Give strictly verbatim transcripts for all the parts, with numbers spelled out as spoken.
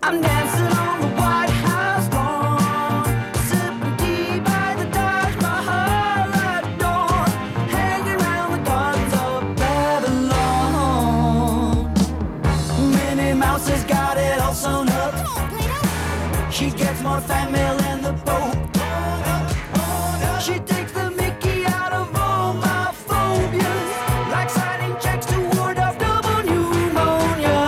I'm dancing on the White House lawn, sipping tea by the Taj Mahal at dawn, hanging around the gardens of Babylon. Minnie Mouse has got it all sewn up. She gets more fan mail than the Pope. She takes the Mickey out of all my phobias, like signing checks to ward off double pneumonia.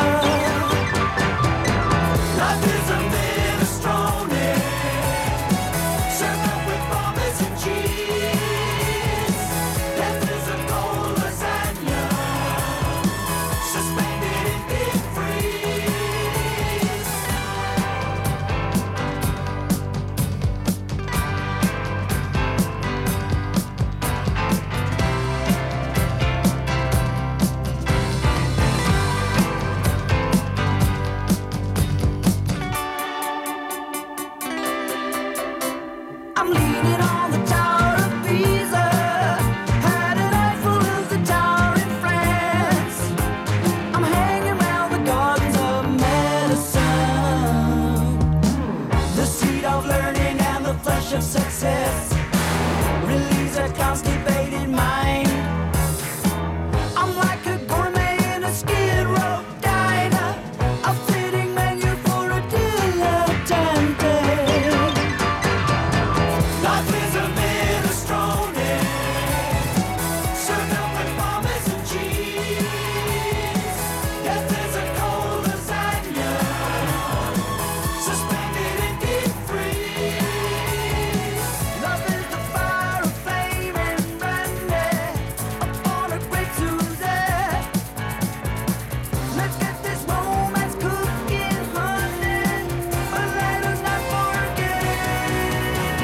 Life is a minestrone, served up with Parmesan cheese. Death is a cold lasagna, suspended in deep freeze. I'm leaning on the Tower of Pisa, had an eyeful of the tower in France. I'm hanging round the gardens of medicine, the seat of learning and the flesh of success relieves a constipated mind. I'm like a gourmet in a skid row diner, a fitting menu for a dilettante. Life is a minestrone, served up with Parmesan cheese. Death is a cold lasagna, suspended in deep freeze. Love is the fire of flame and brandy upon a great Suzette. Let's get this romance cooking, honey, but let us not forget.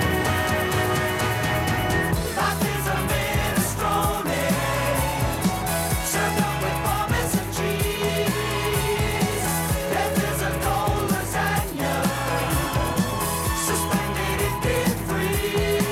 Life is a minestrone, served up with Parmesan cheese. Death is a cold lasagna, suspended in deep freeze.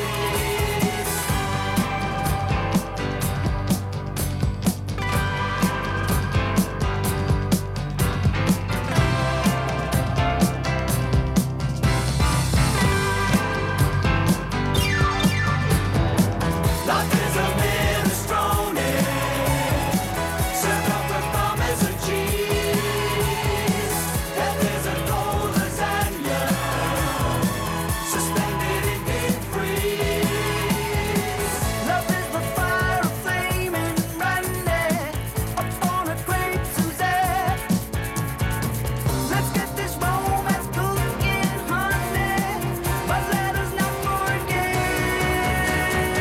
Life is a minestrone, served up with Parmesan cheese. Death is a cold lasagna, suspended in deep freeze. Love is the fire of flame and brandy upon a great Suzette. Let's get this romance cooking, honey, but let us not forget.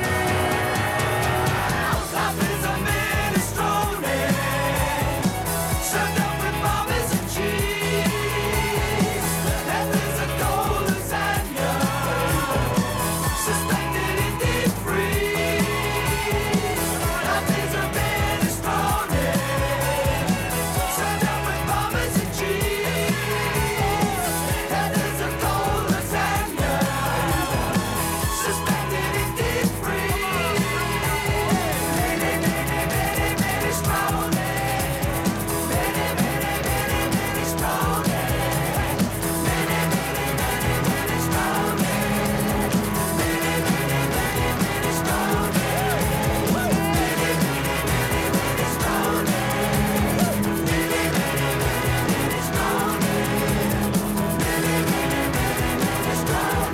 Life is a minestrone, served up with Parmesan cheese. Death is a cold lasagna, suspended in deep freeze. Life is a minestrone, served up with Parmesan cheese. Death is a cold lasagna, suspended in deep freeze. Many, many, many, many strong, many, many, many, many strong, many, many, many, many strong, many, many, many, many strong, many, many, many, many strong, many, many, many, many strong, many, many, many, many strong,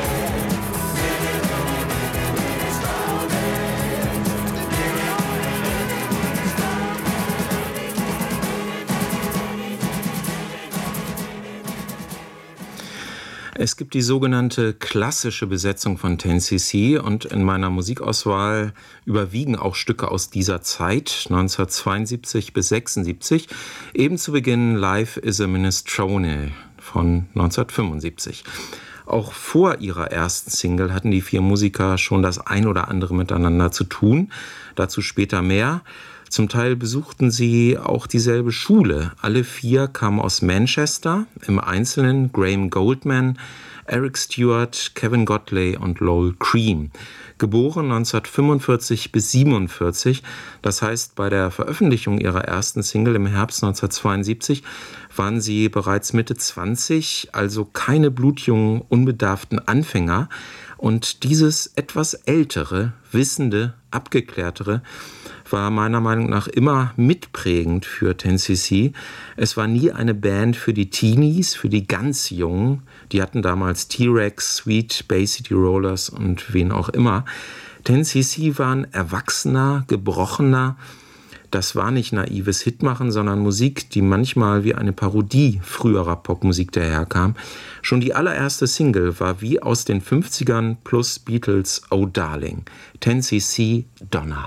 Es gibt die sogenannte klassische Besetzung von zehn Cc und in meiner Musikauswahl überwiegen auch Stücke aus dieser Zeit, neunzehnhundertzweiundsiebzig bis sechsundsiebzig. Eben zu Beginn Life is a Minestrone von neunzehnhundertfünfundsiebzig. Auch vor ihrer ersten Single hatten die vier Musiker schon das ein oder andere miteinander zu tun. Dazu später mehr. Zum Teil besuchten sie auch dieselbe Schule. Alle vier kamen aus Manchester, im Einzelnen Graham Goldman, Eric Stewart, Kevin Godley und Lowell Cream. Geboren neunzehnhundertfünfundvierzig bis siebenundvierzig, das heißt bei der Veröffentlichung ihrer ersten Single im Herbst neunzehnhundertzweiundsiebzig, waren sie bereits Mitte zwanzig, also keine blutjungen, unbedarften Anfänger. Und dieses etwas ältere, wissende, abgeklärtere war meiner Meinung nach immer mitprägend für ten C C. Es war nie eine Band für die Teenies, für die ganz Jungen. Die hatten damals T-Rex, Sweet, Bay City Rollers und wen auch immer. ten C C waren erwachsener, gebrochener. Das war nicht naives Hitmachen, sondern Musik, die manchmal wie eine Parodie früherer Popmusik daherkam. Schon die allererste Single war wie aus den fünfzigern plus Beatles Oh Darling. ten C C Donna.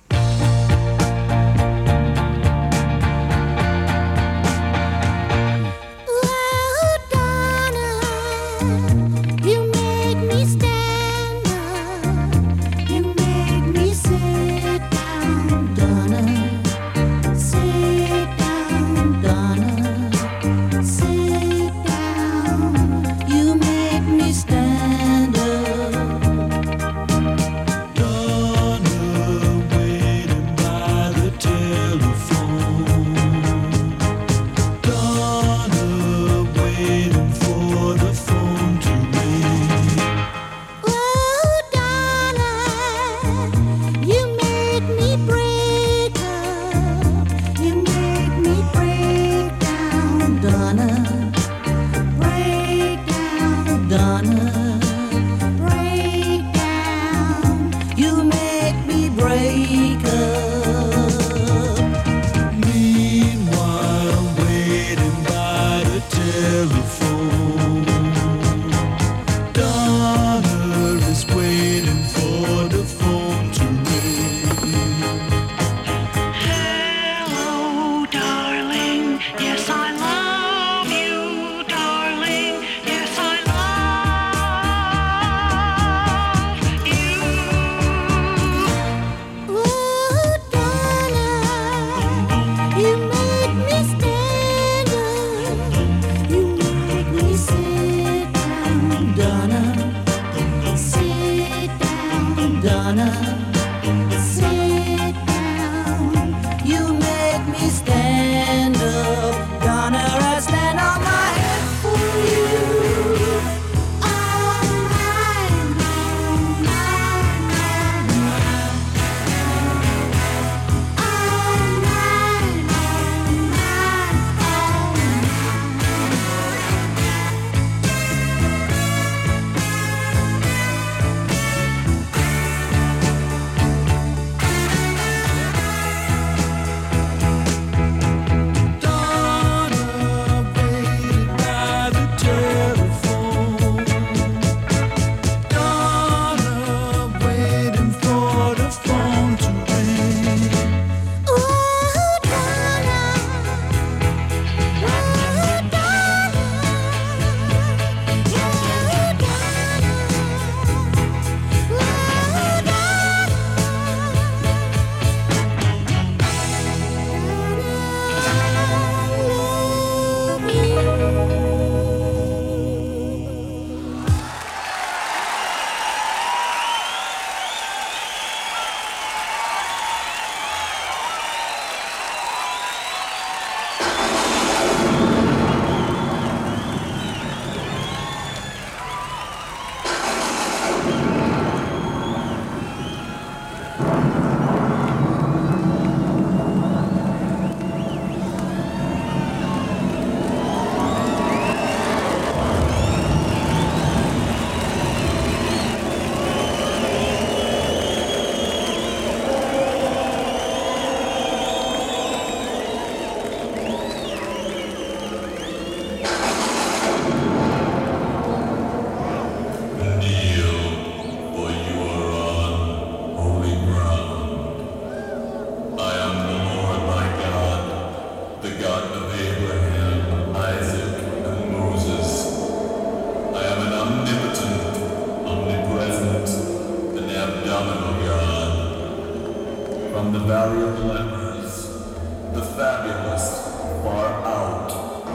From the Valley of Lemurs, the fabulous, far out,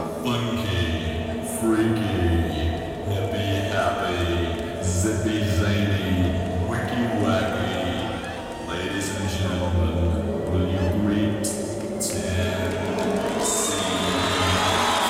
funky, freaky, hippie happy, zippy zany, wicky wacky. Ladies and gentlemen, will you greet ten C?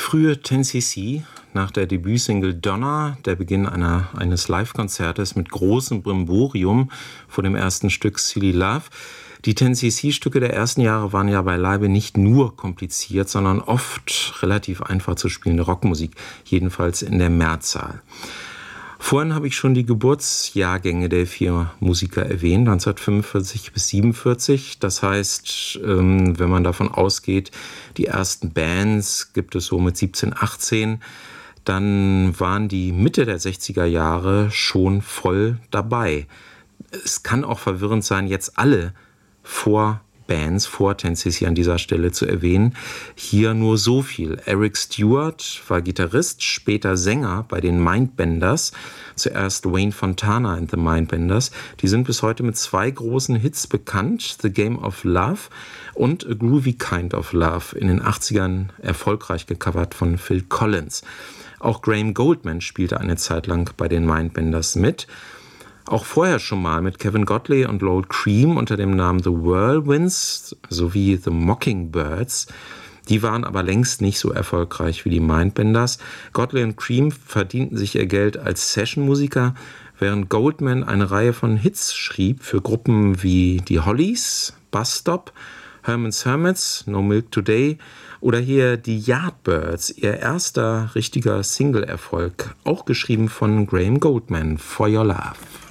frühe ten C C, nach der Debütsingle Donna, der Beginn einer, eines Live-Konzertes mit großem Brimborium vor dem ersten Stück Silly Love. Die ten C C-Stücke der ersten Jahre waren ja beileibe nicht nur kompliziert, sondern oft relativ einfach zu spielende Rockmusik, jedenfalls in der Mehrzahl. Vorhin habe ich schon die Geburtsjahrgänge der vier Musiker erwähnt, neunzehnhundertfünfundvierzig bis siebenundvierzig. Das heißt, wenn man davon ausgeht, die ersten Bands gibt es so mit siebzehn, achtzehn, dann waren die Mitte der sechziger Jahre schon voll dabei. Es kann auch verwirrend sein, jetzt alle vor Bands, vor ten C C an dieser Stelle zu erwähnen. Hier nur so viel. Eric Stewart war Gitarrist, später Sänger bei den Mindbenders. Zuerst Wayne Fontana and the Mindbenders. Die sind bis heute mit zwei großen Hits bekannt. The Game of Love und A Groovy Kind of Love. In den achtzigern erfolgreich gecovert von Phil Collins. Auch Graham Goldman spielte eine Zeit lang bei den Mindbenders mit. Auch vorher schon mal mit Kevin Godley und Lowell Cream unter dem Namen The Whirlwinds sowie The Mockingbirds. Die waren aber längst nicht so erfolgreich wie die Mindbenders. Godley und Cream verdienten sich ihr Geld als Sessionmusiker, während Goldman eine Reihe von Hits schrieb für Gruppen wie die Hollies, Bus Stop, Herman's Hermits, No Milk Today oder hier die Yardbirds, ihr erster richtiger Single-Erfolg, auch geschrieben von Graham Goldman, For Your Love.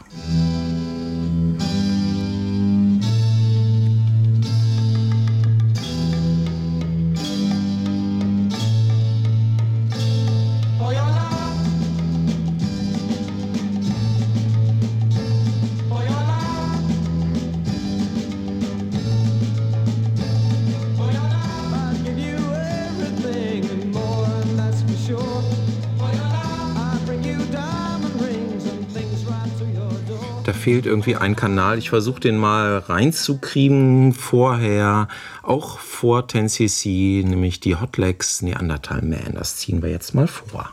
Da fehlt irgendwie ein Kanal. Ich versuche den mal reinzukriegen vorher, auch vor ten C C, nämlich die Hot Legs Neanderthal Man. Das ziehen wir jetzt mal vor.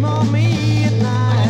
dream on me at night.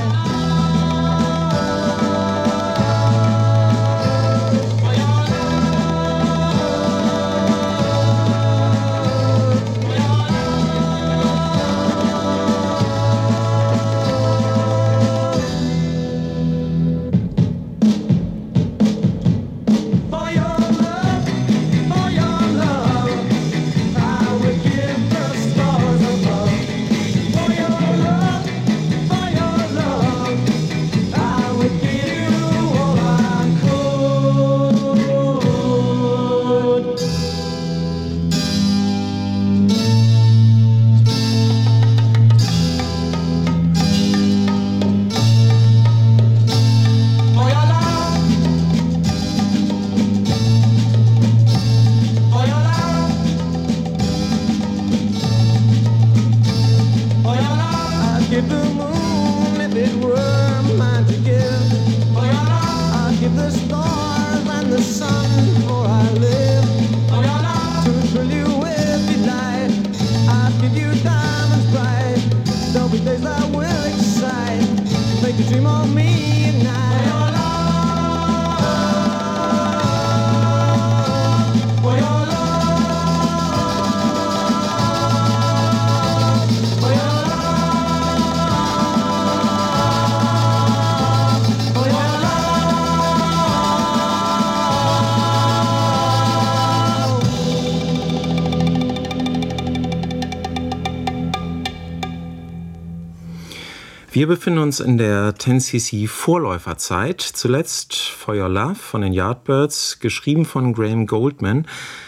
Wir befinden uns in der zehn Cc Vorläuferzeit. Zuletzt For Your Love von den Yardbirds, geschrieben von Graham Goldman.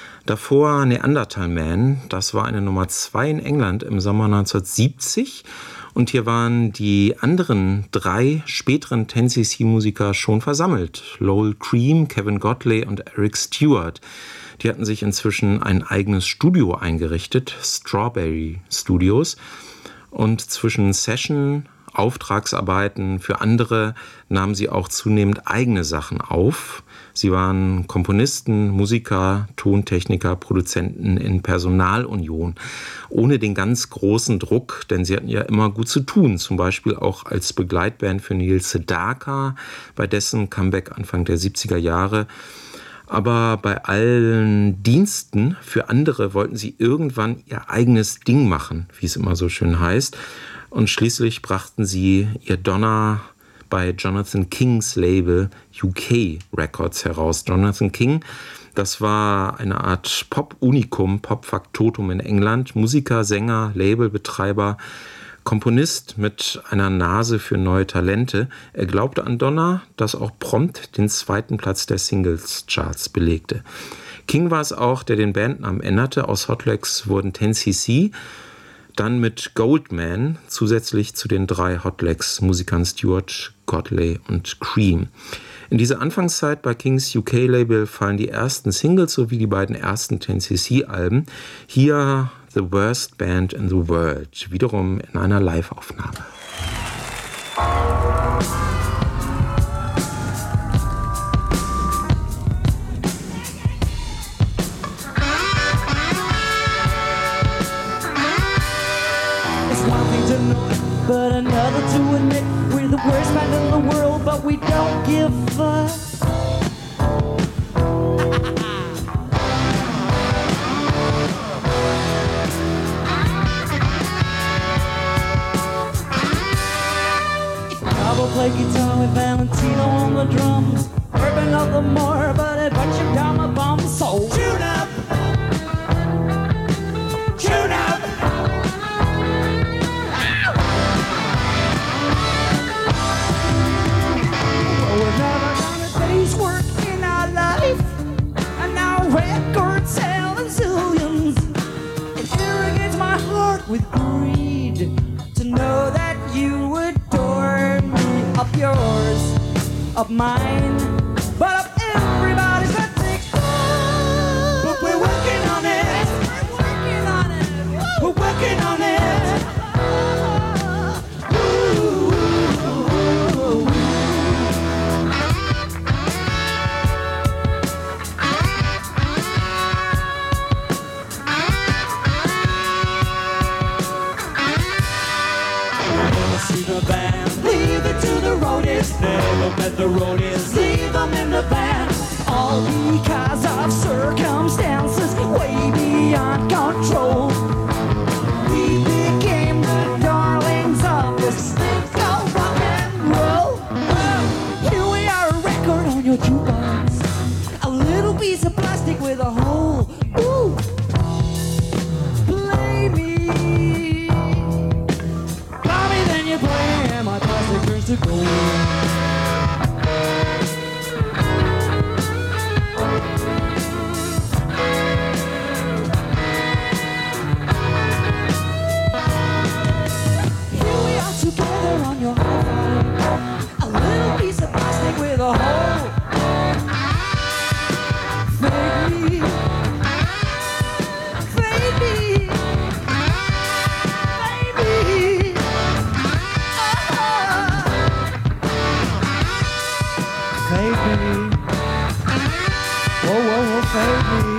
Davor Neanderthal Man, das war eine Nummer zwei in England im Sommer neunzehnhundertsiebzig. Und hier waren die anderen drei späteren zehn Cc Musiker schon versammelt. Lowell Cream, Kevin Godley und Eric Stewart. Die hatten sich inzwischen ein eigenes Studio eingerichtet, Strawberry Studios. Und zwischen Session, Auftragsarbeiten für andere nahmen sie auch zunehmend eigene Sachen auf. Sie waren Komponisten, Musiker, Tontechniker, Produzenten in Personalunion, ohne den ganz großen Druck, denn sie hatten ja immer gut zu tun, zum Beispiel auch als Begleitband für Neil Sedaka, bei dessen Comeback Anfang der siebziger Jahre. Aber bei allen Diensten für andere wollten sie irgendwann ihr eigenes Ding machen, wie es immer so schön heißt. Und schließlich brachten sie ihr Donner bei Jonathan Kings Label U K Records heraus. Jonathan King, das war eine Art Pop-Unikum, Pop-Faktotum in England. Musiker, Sänger, Labelbetreiber, Komponist mit einer Nase für neue Talente. Er glaubte an Donner, das auch prompt den zweiten Platz der Singles-Charts belegte. King war es auch, der den Bandnamen änderte. Aus Hotlegs wurden zehn Cc, dann mit Goldman, zusätzlich zu den drei Hotlegs-Musikern Stewart, Godley und Cream. In dieser Anfangszeit bei Kings U K-Label fallen die ersten Singles sowie die beiden ersten zehn Cc-Alben. Hier The Worst Band in the World, wiederum in einer Live-Aufnahme. It's one thing to know it, but another to admit we're the worst band in the world, but we don't give a fuck. Play guitar with Valentino on the drums, urban of the more, but a bunch of drama bombs. So tune up, tune up. Well, we've never done a day's work in our life, and now records sell in zillions. It irrigates my heart with greed to know that you would of yours, of mine, but of everybody's that they call. But we're working on it. We're working on it. We're working on it. Ooh, ooh, ooh. The roadies leave them in the van, all because of circumstances way beyond control. We became the darlings of this thing called rock and roll. Oh, here we are, a record on your jukebox, a little piece of plastic with a hole. Ooh, play me, call me, then you play, and my plastic turns to gold. With a hole, fade me, fade me, fade me, oh, fade me, whoa, whoa, whoa, fade me.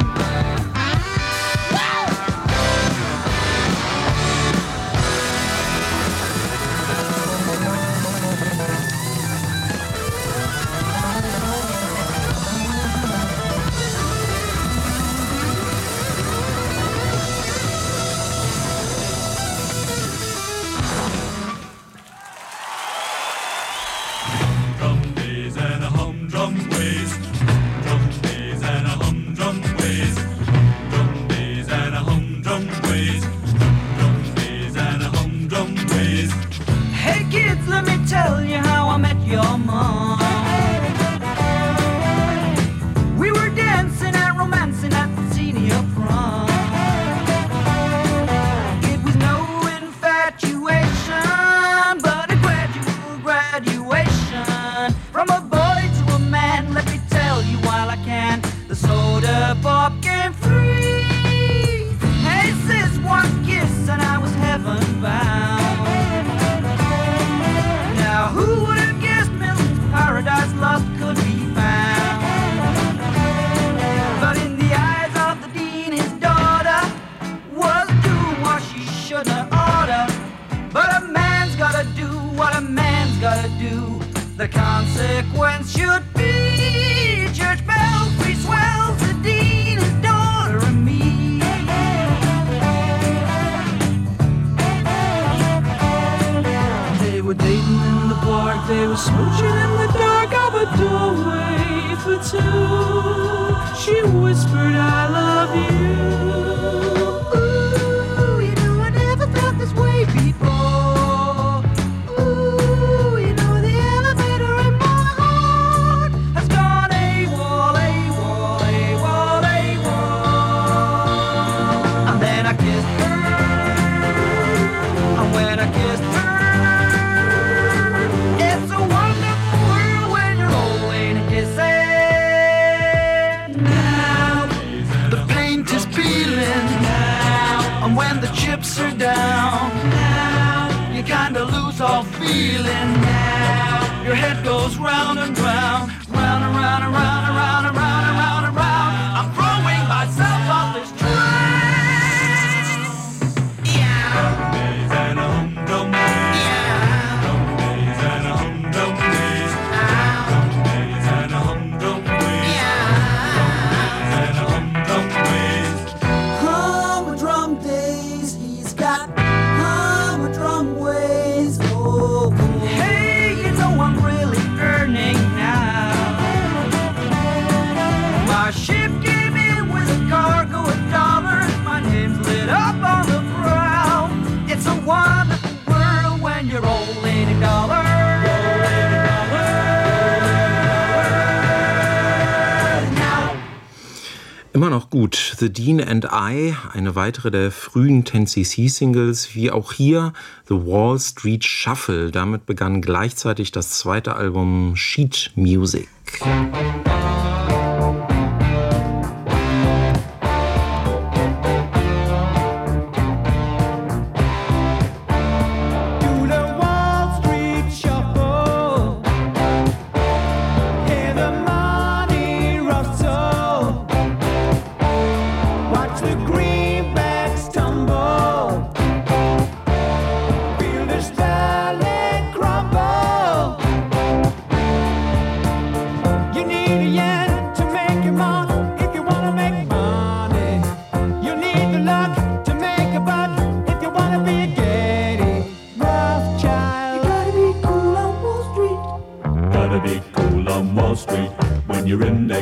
The consequence should be Church belfry swells the dean, his daughter, and me. They were dating in the park, they were smooching in the dark of a doorway for two. She whispered, I love you. Ooh, you know I never felt this way before. Chips are down now, you kinda lose all feeling now. Your head goes round and round, round and round and round and round and round and round and round. I'm throwing myself off this train. Yeah. Drum days and a humdrum days. Yeah. Drum days and a humdrum days. Drum days and a humdrum days. Yeah. Drum days and a humdrum days. Humdrum days. Got humdrum ways. Oh, hey, you know I'm really earning now. My ship came in with a cargo of dollars. My name's lit up on the prow. It's a wonderful world when you're old eighty dollars. Immer noch gut. The Dean and I, eine weitere der frühen ten C C-Singles, wie auch hier The Wall Street Shuffle. Damit begann gleichzeitig das zweite Album Sheet Music.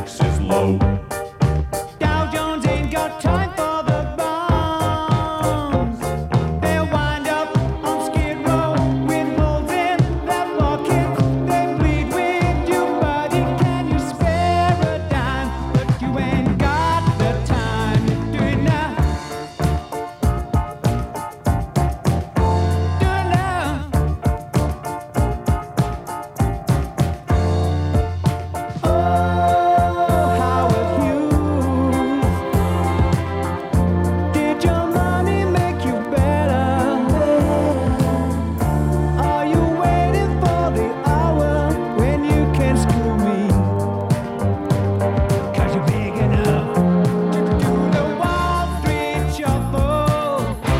index is low. Dow Jones ain't got time for the bombs. They'll wind up on Skid Row with holes in their pockets. They bleed with you, buddy. Can you spare a dime? But you ain't got the time to do it now. Do it now. Oh, Howard Hughes, did your money make you better? Are you waiting for the hour when you can screw me? 'Cause you're big enough to do the Wall Street shuffle.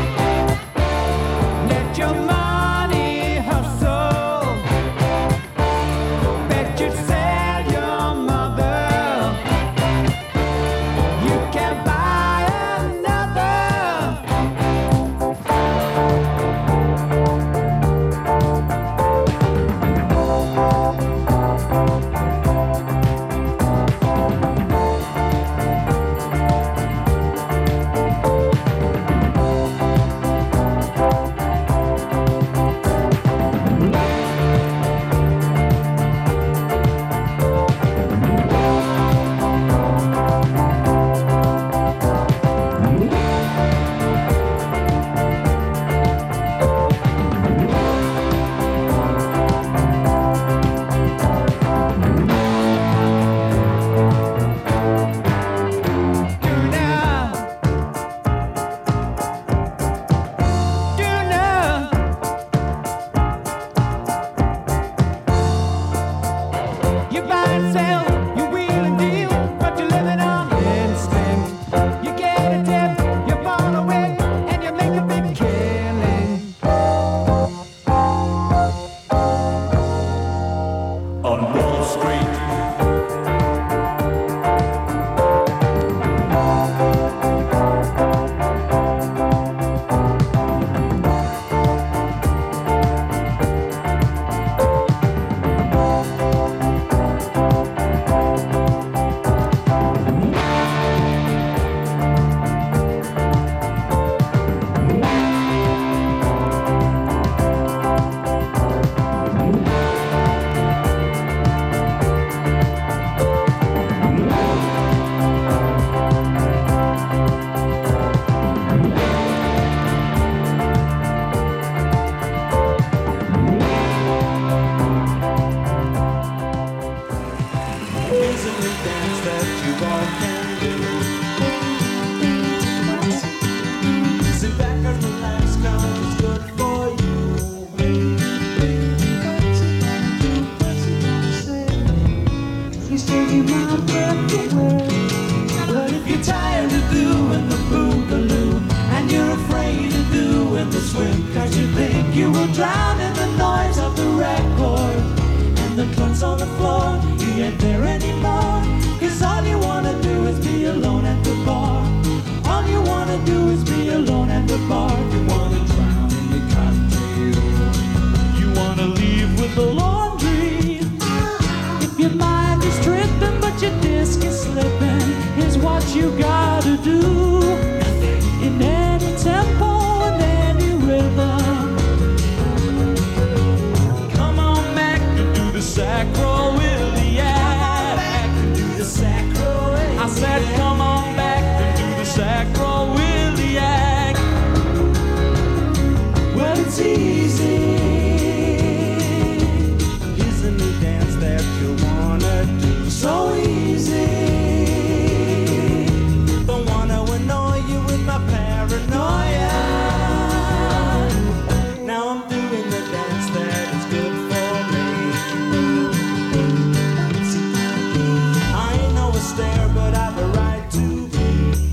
Let your money hustle. Bet you'd sell your mother. You can buy another. Do now. Do now. You buy and sell, you wheel and deal, but you're living on instinct. You get a tip, you follow it, and you make a big killing. On Wall Street, isn't the dance that you all can do? Sit back and relax, 'cause it's good for you. He's taking my breath away. But if you're tired of doing the boogaloo and you're afraid of doing the swing, 'cause you think you will drown in the noise of the record and the clunks on the floor, you ain't there anymore. 'Cause all you wanna do is be alone at the bar. All you wanna do is be alone at the bar. You wanna drown in the cocktail. You wanna leave with the laundry. If your mind is tripping but your disc is slipping, here's what you gotta do. In any tempo and any rhythm, come on back and do the sacro-iliac. Do the sacro-iliac. I said come on back and do the sacro-iliac. Well, it's easy. Isn't the dance that you wanna do? So easy. Don't wanna annoy you with my paranoia. Now I'm doing the dance that is good for me. I ain't no stare, but I've a right to be.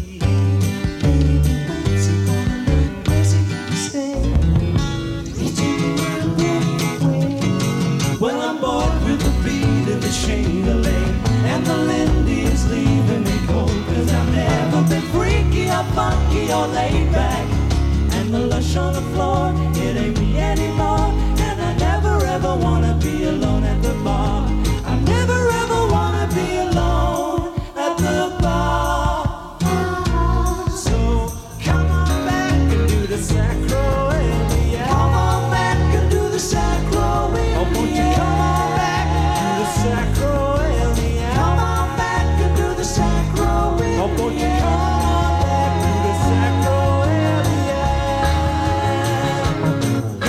Well, I'm bored with the beat of the Chandelier, and the Lindy is leaving me cold. 'Cause I've never been freaky or funky or laid back, and the lush on the floor, it ain't me anymore. And I never ever wanna be alone at the bar. I never ever wanna be alone. sacro and the act. Come on back and do the sacro in Oh, won't the you come on back to the act. sacro and the act? Come on back and do the sacro in Oh, won't the you come on back to the sacro and the act?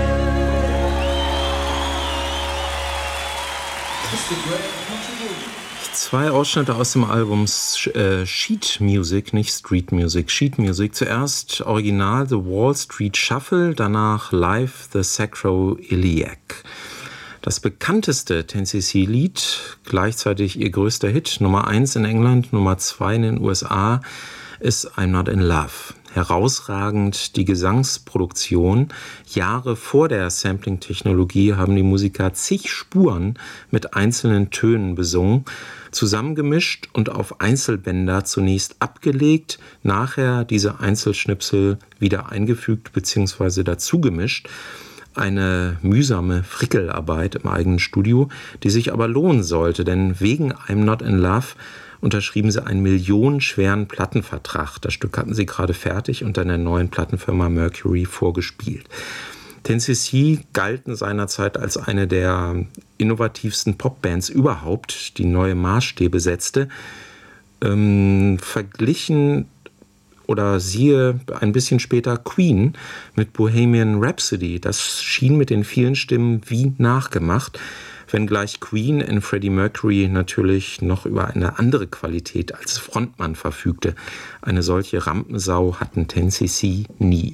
Yeah. It's the great country movie. Zwei Ausschnitte aus dem Album äh, Sheet Music, nicht Street Music, Sheet Music. Zuerst Original The Wall Street Shuffle, danach Live The Sacro-Iliac. Das bekannteste ten C C-Lied, gleichzeitig ihr größter Hit, Nummer eins in England, Nummer zwei in den U S A, ist I'm Not in Love. Herausragend die Gesangsproduktion. Jahre vor der Sampling-Technologie haben die Musiker zig Spuren mit einzelnen Tönen besungen, zusammengemischt und auf Einzelbänder zunächst abgelegt, nachher diese Einzelschnipsel wieder eingefügt bzw. dazugemischt. Eine mühsame Frickelarbeit im eigenen Studio, die sich aber lohnen sollte, denn wegen I'm Not in Love unterschrieben sie einen millionenschweren Plattenvertrag. Das Stück hatten sie gerade fertig und dann der neuen Plattenfirma Mercury vorgespielt. ten C C galten seinerzeit als eine der innovativsten Popbands überhaupt, die neue Maßstäbe setzte. Ähm, verglichen oder siehe ein bisschen später Queen mit Bohemian Rhapsody. Das schien mit den vielen Stimmen wie nachgemacht, wenngleich Queen in Freddie Mercury natürlich noch über eine andere Qualität als Frontmann verfügte. Eine solche Rampensau hatten ten C C nie.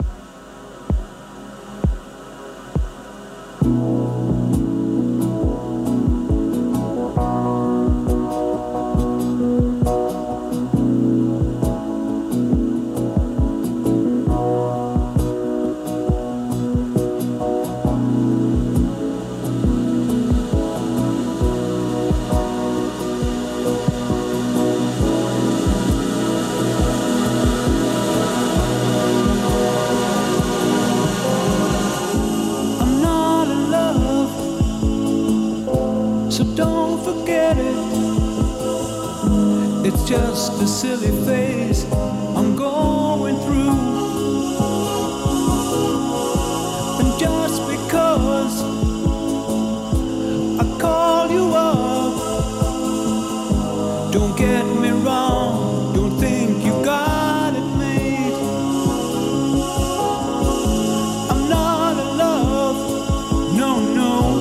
Just a silly phase I'm going through, and just because I call you up, don't get me wrong, don't think you got it made. I'm not in love, no, no.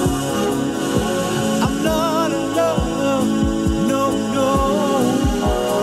I'm not in love, no, no.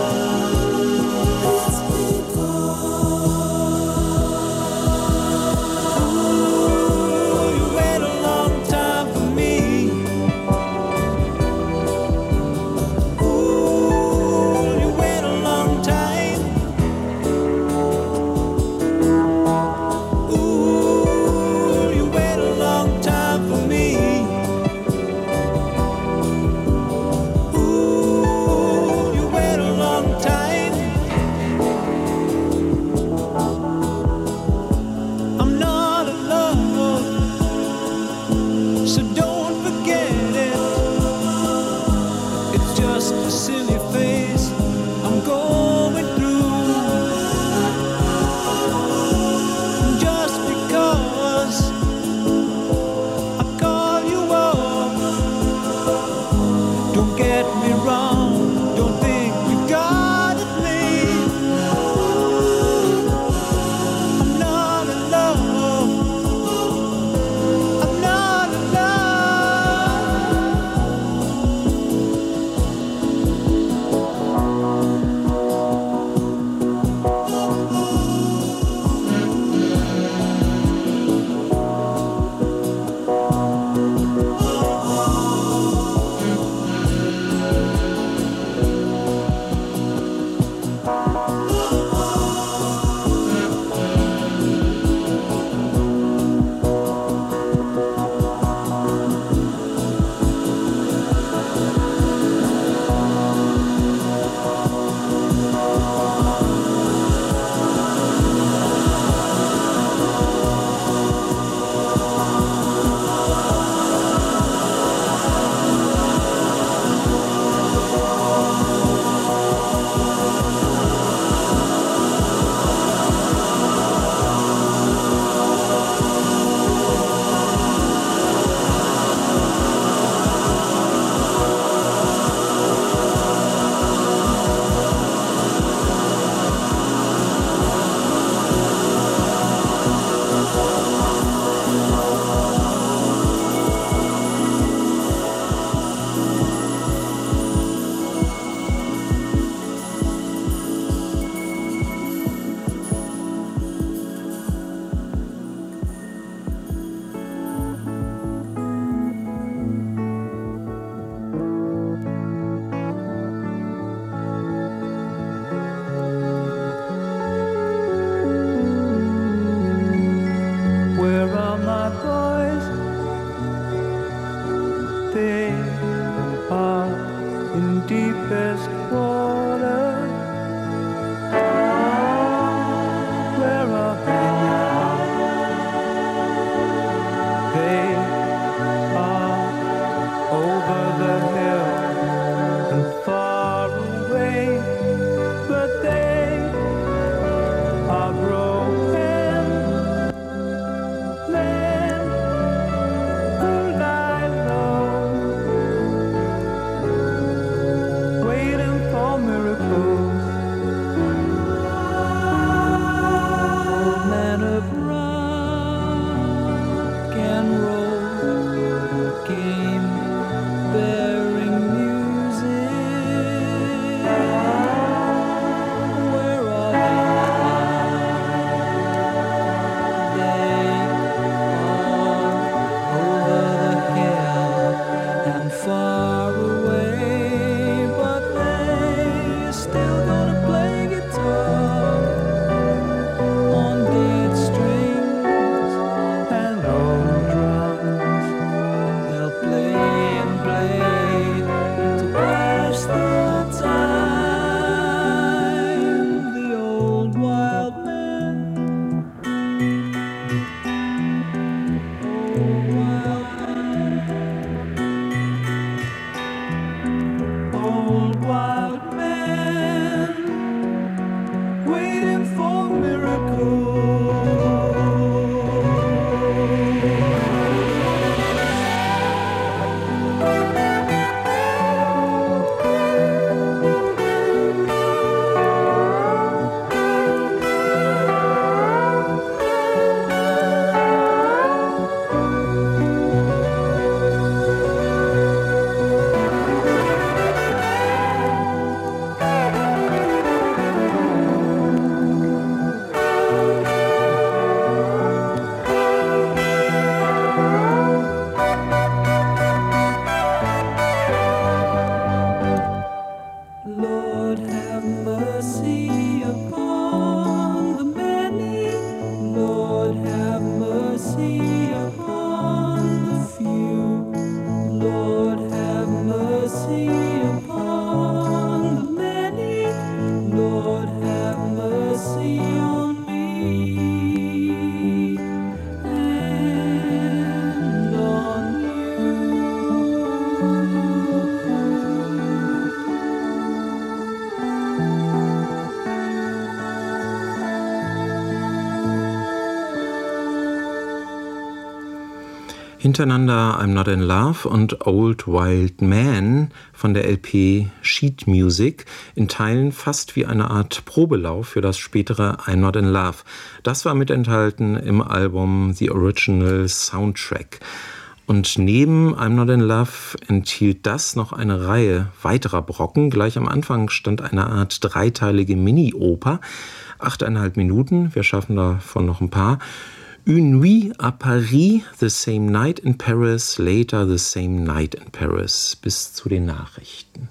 Hintereinander I'm Not in Love und Old Wild Man von der L P Sheet Music, in Teilen fast wie eine Art Probelauf für das spätere I'm Not in Love. Das war mit enthalten im Album The Original Soundtrack. Und neben I'm Not in Love enthielt das noch eine Reihe weiterer Brocken. Gleich am Anfang stand eine Art dreiteilige Mini-Oper, achteinhalb Minuten, wir schaffen davon noch ein paar. Une nuit à Paris, the same night in Paris, later the same night in Paris. Bis zu den Nachrichten.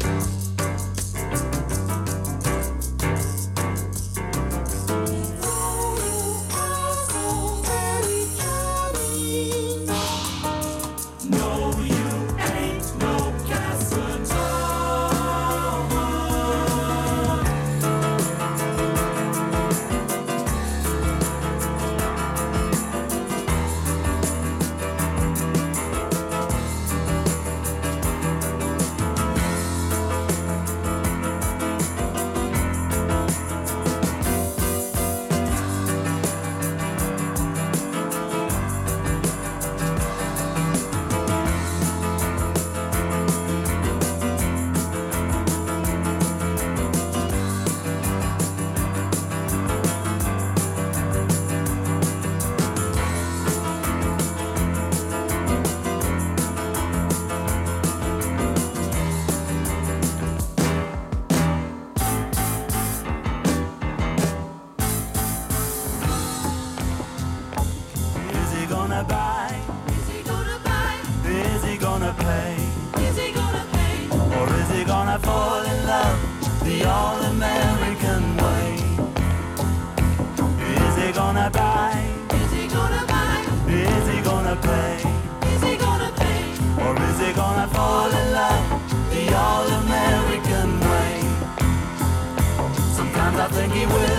Oh, think he will.